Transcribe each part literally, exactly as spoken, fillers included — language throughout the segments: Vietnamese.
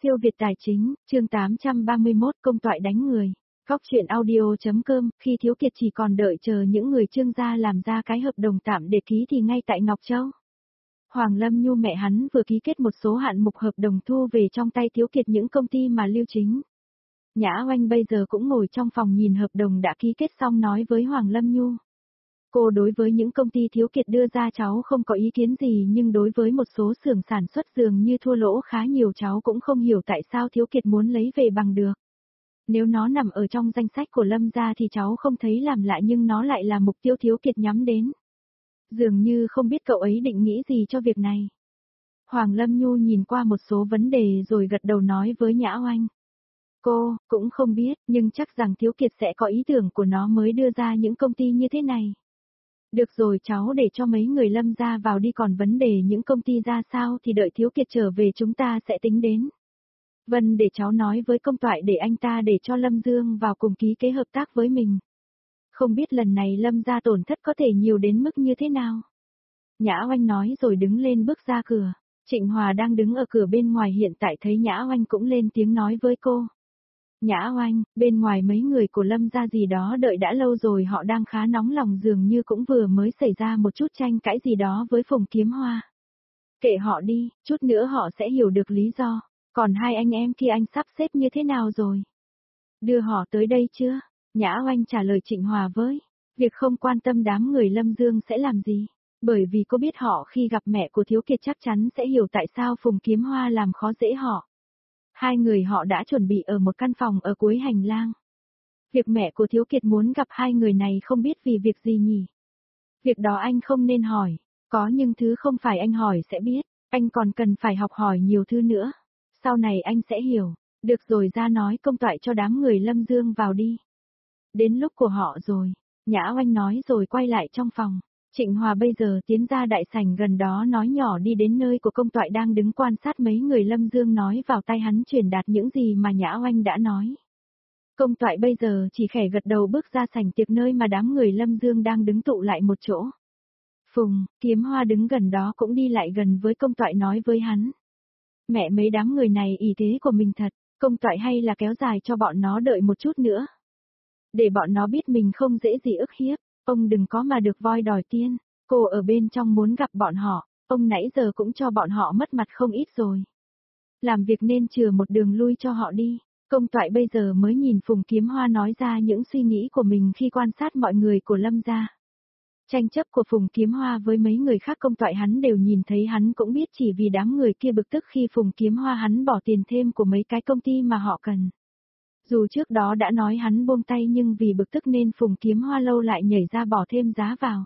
Siêu Việt Tài Chính, chương tám trăm ba mươi mốt công toại đánh người. Góc chuyện audio.com, khi Thiếu Kiệt chỉ còn đợi chờ những người Trương gia làm ra cái hợp đồng tạm để ký thì ngay tại Ngọc Châu. Hoàng Lâm Nhu mẹ hắn vừa ký kết một số hạn mục hợp đồng thu về trong tay Thiếu Kiệt những công ty mà Lưu Chính. Nhã Oanh bây giờ cũng ngồi trong phòng nhìn hợp đồng đã ký kết xong nói với Hoàng Lâm Nhu. Cô đối với những công ty Thiếu Kiệt đưa ra cháu không có ý kiến gì, nhưng đối với một số xưởng sản xuất dường như thua lỗ khá nhiều cháu cũng không hiểu tại sao Thiếu Kiệt muốn lấy về bằng được. Nếu nó nằm ở trong danh sách của Lâm gia thì cháu không thấy làm lạ, nhưng nó lại là mục tiêu Thiếu Kiệt nhắm đến. Dường như không biết cậu ấy định nghĩ gì cho việc này. Hoàng Lâm Nhu nhìn qua một số vấn đề rồi gật đầu nói với Nhã Oanh. Cô cũng không biết, nhưng chắc rằng Thiếu Kiệt sẽ có ý tưởng của nó mới đưa ra những công ty như thế này. Được rồi, cháu để cho mấy người Lâm gia vào đi, còn vấn đề những công ty ra sao thì đợi Thiếu Kiệt trở về chúng ta sẽ tính đến. Vân, để cháu nói với công toại để anh ta để cho Lâm Dương vào cùng ký kế hợp tác với mình. Không biết lần này Lâm gia tổn thất có thể nhiều đến mức như thế nào. Nhã Oanh nói rồi đứng lên bước ra cửa. Trịnh Hòa đang đứng ở cửa bên ngoài hiện tại thấy Nhã Oanh cũng lên tiếng nói với cô. Nhã Oanh, bên ngoài mấy người của Lâm gia gì đó đợi đã lâu rồi, họ đang khá nóng lòng, dường như cũng vừa mới xảy ra một chút tranh cãi gì đó với Phùng Kiếm Hoa. Kệ họ đi, chút nữa họ sẽ hiểu được lý do. Còn hai anh em kia anh sắp xếp như thế nào rồi? Đưa họ tới đây chưa? Nhã Oanh trả lời Trịnh Hòa với. Việc không quan tâm đám người Lâm Dương sẽ làm gì. Bởi vì cô biết họ khi gặp mẹ của Thiếu Kiệt chắc chắn sẽ hiểu tại sao Phùng Kiếm Hoa làm khó dễ họ. Hai người họ đã chuẩn bị ở một căn phòng ở cuối hành lang. Việc mẹ của Thiếu Kiệt muốn gặp hai người này không biết vì việc gì nhỉ? Việc đó anh không nên hỏi. Có những thứ không phải anh hỏi sẽ biết. Anh còn cần phải học hỏi nhiều thứ nữa. Sau này anh sẽ hiểu. Được rồi, ra nói công toại cho đám người Lâm Dương vào đi. Đến lúc của họ rồi. Nhã Oanh nói rồi quay lại trong phòng. Trịnh Hòa bây giờ tiến ra đại sảnh gần đó nói nhỏ đi đến nơi của công toại đang đứng quan sát mấy người Lâm Dương, nói vào tai hắn truyền đạt những gì mà Nhã Oanh đã nói. Công toại bây giờ chỉ khẽ gật đầu bước ra sảnh tiệc nơi mà đám người Lâm Dương đang đứng tụ lại một chỗ. Phùng Kiếm Hoa đứng gần đó cũng đi lại gần với công toại nói với hắn. Mẹ, mấy đám người này ý thế của mình thật, công toại hay là kéo dài cho bọn nó đợi một chút nữa. Để bọn nó biết mình không dễ gì ức hiếp. Ông đừng có mà được voi đòi tiên, cô ở bên trong muốn gặp bọn họ, ông nãy giờ cũng cho bọn họ mất mặt không ít rồi. Làm việc nên chừa một đường lui cho họ đi. Công toại bây giờ mới nhìn Phùng Kiếm Hoa nói ra những suy nghĩ của mình khi quan sát mọi người của Lâm gia. Tranh chấp của Phùng Kiếm Hoa với mấy người khác công toại hắn đều nhìn thấy, hắn cũng biết chỉ vì đám người kia bực tức khi Phùng Kiếm Hoa hắn bỏ tiền thêm của mấy cái công ty mà họ cần. Dù trước đó đã nói hắn buông tay nhưng vì bực tức nên Phùng Kiếm Hoa lâu lại nhảy ra bỏ thêm giá vào.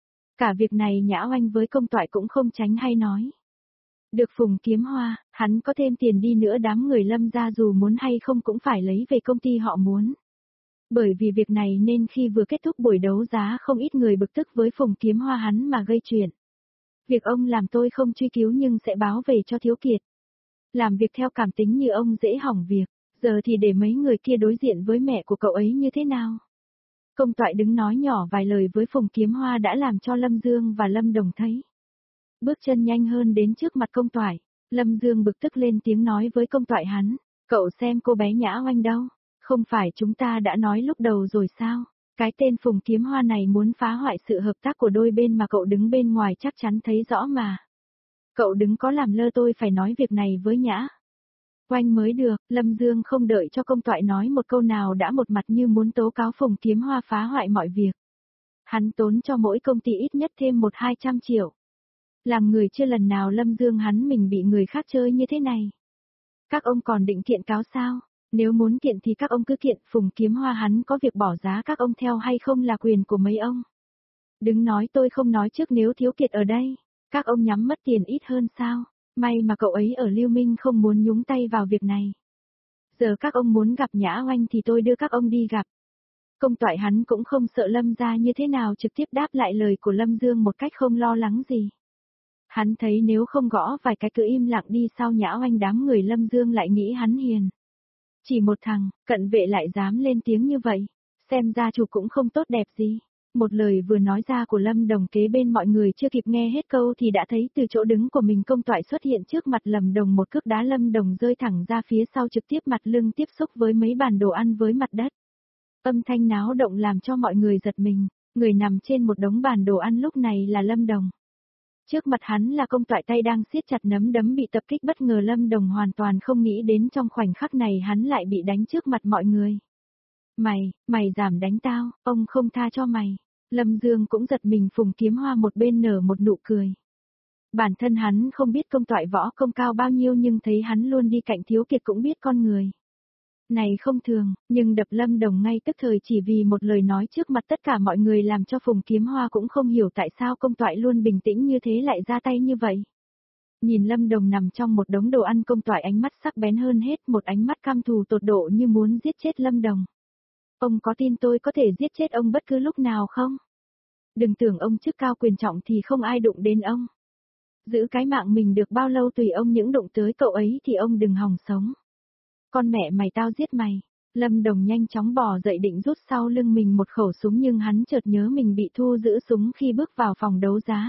Cả việc này Nhã Oanh với công toại cũng không tránh hay nói. Được Phùng Kiếm Hoa, hắn có thêm tiền đi nữa đám người Lâm gia dù muốn hay không cũng phải lấy về công ty họ muốn. Bởi vì việc này nên khi vừa kết thúc buổi đấu giá không ít người bực tức với Phùng Kiếm Hoa hắn mà gây chuyện. Việc ông làm tôi không truy cứu nhưng sẽ báo về cho Thiếu Kiệt. Làm việc theo cảm tính như ông dễ hỏng việc. Giờ thì để mấy người kia đối diện với mẹ của cậu ấy như thế nào? Công toại đứng nói nhỏ vài lời với Phùng Kiếm Hoa đã làm cho Lâm Dương và Lâm Đồng thấy. Bước chân nhanh hơn đến trước mặt công toại. Lâm Dương bực tức lên tiếng nói với công toại hắn. Cậu xem cô bé Nhã Oanh đâu? Không phải chúng ta đã nói lúc đầu rồi sao? Cái tên Phùng Kiếm Hoa này muốn phá hoại sự hợp tác của đôi bên mà cậu đứng bên ngoài chắc chắn thấy rõ mà. Cậu đừng có làm lơ, tôi phải nói việc này với Nhã Oanh mới được. Lâm Dương không đợi cho công toại nói một câu nào đã một mặt như muốn tố cáo Phùng Kiếm Hoa phá hoại mọi việc. Hắn tốn cho mỗi công ty ít nhất thêm một hai trăm triệu. Làm người chưa lần nào Lâm Dương hắn mình bị người khác chơi như thế này. Các ông còn định kiện cáo sao? Nếu muốn kiện thì các ông cứ kiện, Phùng Kiếm Hoa hắn có việc bỏ giá các ông theo hay không là quyền của mấy ông. Đừng nói tôi không nói trước, nếu Thiếu Kiệt ở đây, các ông nhắm mất tiền ít hơn sao? May mà cậu ấy ở Lưu Minh không muốn nhúng tay vào việc này. Giờ các ông muốn gặp Nhã Oanh thì tôi đưa các ông đi gặp. Công toại hắn cũng không sợ Lâm gia như thế nào, trực tiếp đáp lại lời của Lâm Dương một cách không lo lắng gì. Hắn thấy nếu không gõ vài cái cứ im lặng đi sau Nhã Oanh đám người Lâm Dương lại nghĩ hắn hiền. Chỉ một thằng, cận vệ lại dám lên tiếng như vậy, xem ra chủ cũng không tốt đẹp gì. Một lời vừa nói ra của Lâm Đồng kế bên mọi người chưa kịp nghe hết câu thì đã thấy từ chỗ đứng của mình công toại xuất hiện trước mặt Lâm Đồng, một cước đá Lâm Đồng rơi thẳng ra phía sau, trực tiếp mặt lưng tiếp xúc với mấy bàn đồ ăn với mặt đất. Âm thanh náo động làm cho mọi người giật mình, người nằm trên một đống bàn đồ ăn lúc này là Lâm Đồng. Trước mặt hắn là công toại tay đang siết chặt nắm đấm bị tập kích, bất ngờ Lâm Đồng hoàn toàn không nghĩ đến trong khoảnh khắc này hắn lại bị đánh trước mặt mọi người. Mày, mày giảm đánh tao, ông không tha cho mày. Lâm Dương cũng giật mình, Phùng Kiếm Hoa một bên nở một nụ cười. Bản thân hắn không biết công toại võ công cao bao nhiêu, nhưng thấy hắn luôn đi cạnh Thiếu Kiệt cũng biết con người này không thường, nhưng đập Lâm Đồng ngay tức thời chỉ vì một lời nói trước mặt tất cả mọi người làm cho Phùng Kiếm Hoa cũng không hiểu tại sao công toại luôn bình tĩnh như thế lại ra tay như vậy. Nhìn Lâm Đồng nằm trong một đống đồ ăn, công toại ánh mắt sắc bén hơn hết, một ánh mắt căm thù tột độ như muốn giết chết Lâm Đồng. Ông có tin tôi có thể giết chết ông bất cứ lúc nào không? Đừng tưởng ông chức cao quyền trọng thì không ai đụng đến ông. Giữ cái mạng mình được bao lâu tùy ông, những đụng tới cậu ấy thì ông đừng hòng sống. Con mẹ mày, tao giết mày. Lâm Đồng nhanh chóng bò dậy định rút sau lưng mình một khẩu súng, nhưng hắn chợt nhớ mình bị thu giữ súng khi bước vào phòng đấu giá.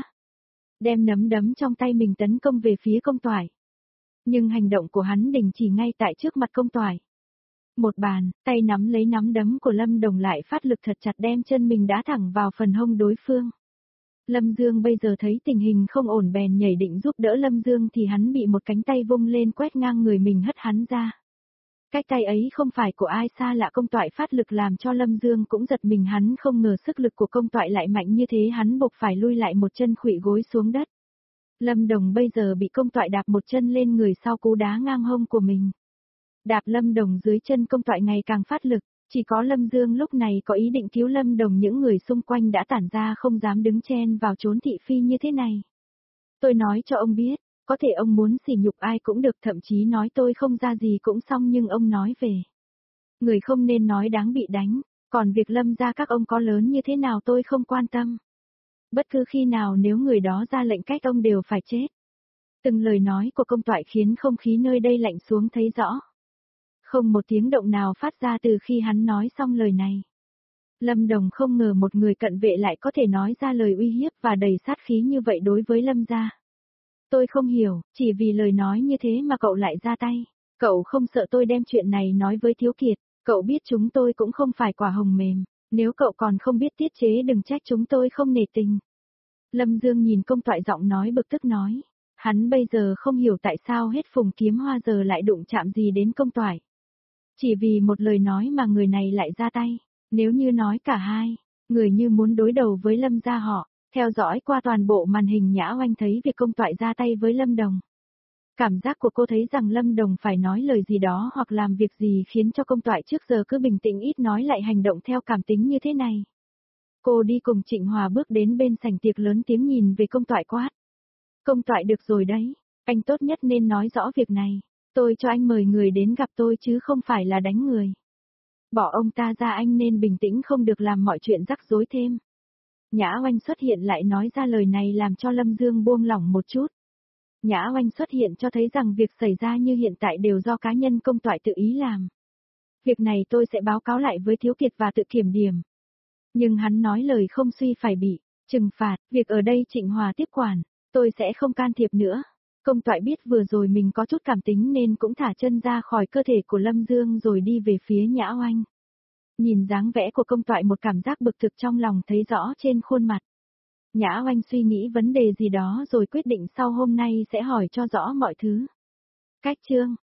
Đem nắm đấm trong tay mình tấn công về phía công toại. Nhưng hành động của hắn đình chỉ ngay tại trước mặt công toại. Một bàn, tay nắm lấy nắm đấm của Lâm Đồng lại phát lực thật chặt, đem chân mình đá thẳng vào phần hông đối phương. Lâm Dương bây giờ thấy tình hình không ổn bèn nhảy định giúp đỡ Lâm Dương thì hắn bị một cánh tay vung lên quét ngang người mình, hất hắn ra. Cái tay ấy không phải của ai xa lạ, công toại phát lực làm cho Lâm Dương cũng giật mình, hắn không ngờ sức lực của công toại lại mạnh như thế, hắn buộc phải lui lại một chân, khuỵu gối xuống đất. Lâm Đồng bây giờ bị công toại đạp một chân lên người sau cú đá ngang hông của mình. Đạp Lâm Đồng dưới chân công toại ngày càng phát lực, chỉ có Lâm Dương lúc này có ý định cứu Lâm Đồng, những người xung quanh đã tản ra không dám đứng chen vào trốn thị phi như thế này. Tôi nói cho ông biết, có thể ông muốn sỉ nhục ai cũng được, thậm chí nói tôi không ra gì cũng xong, nhưng ông nói về người không nên nói đáng bị đánh, còn việc Lâm gia các ông có lớn như thế nào tôi không quan tâm. Bất cứ khi nào nếu người đó ra lệnh cách ông đều phải chết. Từng lời nói của công toại khiến không khí nơi đây lạnh xuống thấy rõ. Không một tiếng động nào phát ra từ khi hắn nói xong lời này. Lâm Đồng không ngờ một người cận vệ lại có thể nói ra lời uy hiếp và đầy sát khí như vậy đối với Lâm gia. Tôi không hiểu, chỉ vì lời nói như thế mà cậu lại ra tay. Cậu không sợ tôi đem chuyện này nói với Thiếu Kiệt, cậu biết chúng tôi cũng không phải quả hồng mềm, nếu cậu còn không biết tiết chế đừng trách chúng tôi không nể tình. Lâm Dương nhìn công toại giọng nói bực tức nói, hắn bây giờ không hiểu tại sao hết Phùng Kiếm Hoa giờ lại đụng chạm gì đến công toại. Chỉ vì một lời nói mà người này lại ra tay, nếu như nói cả hai, người như muốn đối đầu với Lâm gia họ. Theo dõi qua toàn bộ màn hình, Nhã Oanh thấy việc công toại ra tay với Lâm Đồng. Cảm giác của cô thấy rằng Lâm Đồng phải nói lời gì đó hoặc làm việc gì khiến cho công toại trước giờ cứ bình tĩnh ít nói lại hành động theo cảm tính như thế này. Cô đi cùng Trịnh Hòa bước đến bên sảnh tiệc, lớn tiếng nhìn về công toại quát. Công toại, được rồi đấy, anh tốt nhất nên nói rõ việc này. Tôi cho anh mời người đến gặp tôi chứ không phải là đánh người. Bỏ ông ta ra, anh nên bình tĩnh, không được làm mọi chuyện rắc rối thêm. Nhã Oanh xuất hiện lại nói ra lời này làm cho Lâm Dương buông lỏng một chút. Nhã Oanh xuất hiện cho thấy rằng việc xảy ra như hiện tại đều do cá nhân công toại tự ý làm. Việc này tôi sẽ báo cáo lại với Thiếu Kiệt và tự kiểm điểm. Nhưng hắn nói lời không suy phải bị trừng phạt, việc ở đây Trịnh Hòa tiếp quản, tôi sẽ không can thiệp nữa. Công toại biết vừa rồi mình có chút cảm tính nên cũng thả chân ra khỏi cơ thể của Lâm Dương rồi đi về phía Nhã Oanh. Nhìn dáng vẻ của công toại, một cảm giác bực thực trong lòng thấy rõ trên khuôn mặt. Nhã Oanh suy nghĩ vấn đề gì đó rồi quyết định sau hôm nay sẽ hỏi cho rõ mọi thứ. Cách chương